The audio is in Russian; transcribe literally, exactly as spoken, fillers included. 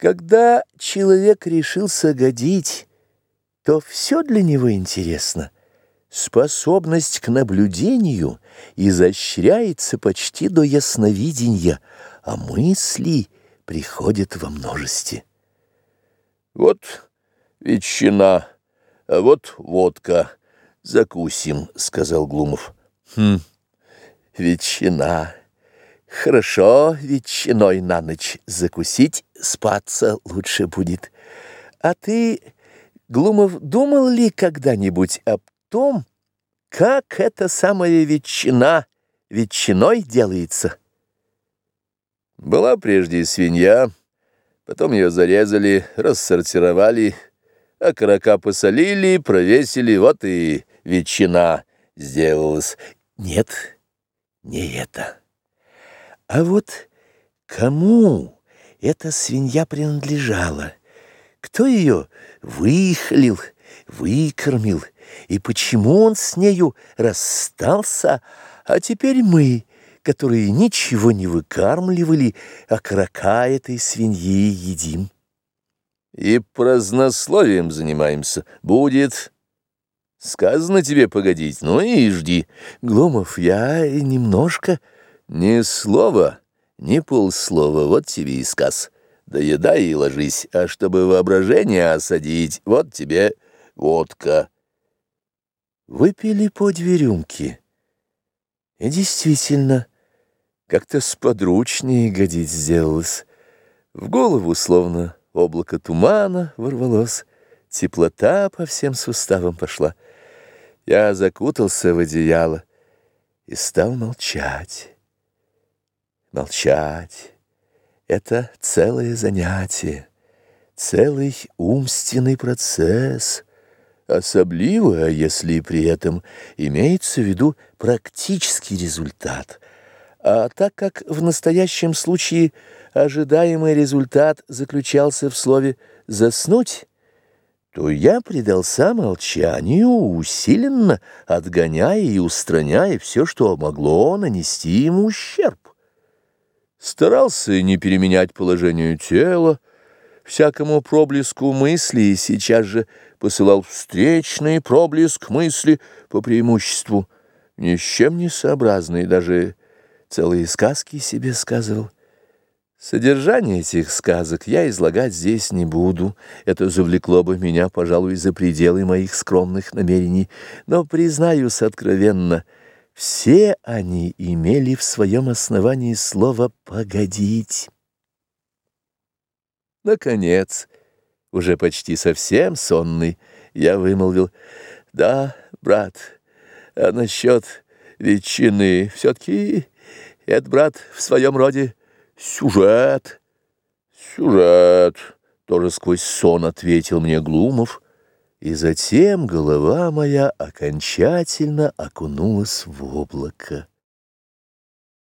Когда человек решился годить, то все для него интересно. Способность к наблюдению изощряется почти до ясновидения, а мысли приходят во множестве. «Вот ветчина, а вот водка. Закусим», — сказал Глумов. «Хм, ветчина. Хорошо ветчиной на ночь закусить, спаться лучше будет. А ты, Глумов, думал ли когда-нибудь об том, как эта самая ветчина ветчиной делается?» «Была прежде свинья, потом ее зарезали, рассортировали, окорока посолили, провесили, вот и ветчина сделалась». «Нет, не это. А вот кому эта свинья принадлежала? Кто ее выхлил, выкормил, и почему он с нею расстался, а теперь мы, которые ничего не выкармливали, окорока этой свиньи едим? И празднословием занимаемся. Будет сказано тебе погодить, ну и жди». «Глумов, я немножко...» «Ни слова, ни полслова, вот тебе и сказ. Доедай и ложись, а чтобы воображение осадить, вот тебе водка». Выпили по две рюмки. И действительно, как-то сподручнее годить сделалось. В голову словно облако тумана ворвалось, теплота по всем суставам пошла. Я закутался в одеяло и стал молчать. Молчать — это целое занятие, целый умственный процесс, особливо, если при этом имеется в виду практический результат. А так как в настоящем случае ожидаемый результат заключался в слове «заснуть», то я предался молчанию, усиленно отгоняя и устраняя все, что могло нанести ему ущерб. Старался не переменять положение тела, всякому проблеску мысли сейчас же посылал встречный проблеск мысли по преимуществу, ни с чем не сообразный, даже целые сказки себе сказывал. Содержание этих сказок я излагать здесь не буду, это завлекло бы меня, пожалуй, за пределы моих скромных намерений, но, признаюсь откровенно, все они имели в своем основании слово «погодить». Наконец, уже почти совсем сонный, я вымолвил: «Да, брат, а насчет ветчины все-таки это, брат, в своем роде сюжет». «Сюжет», — тоже сквозь сон ответил мне Глумов, и затем голова моя окончательно окунулась в облако.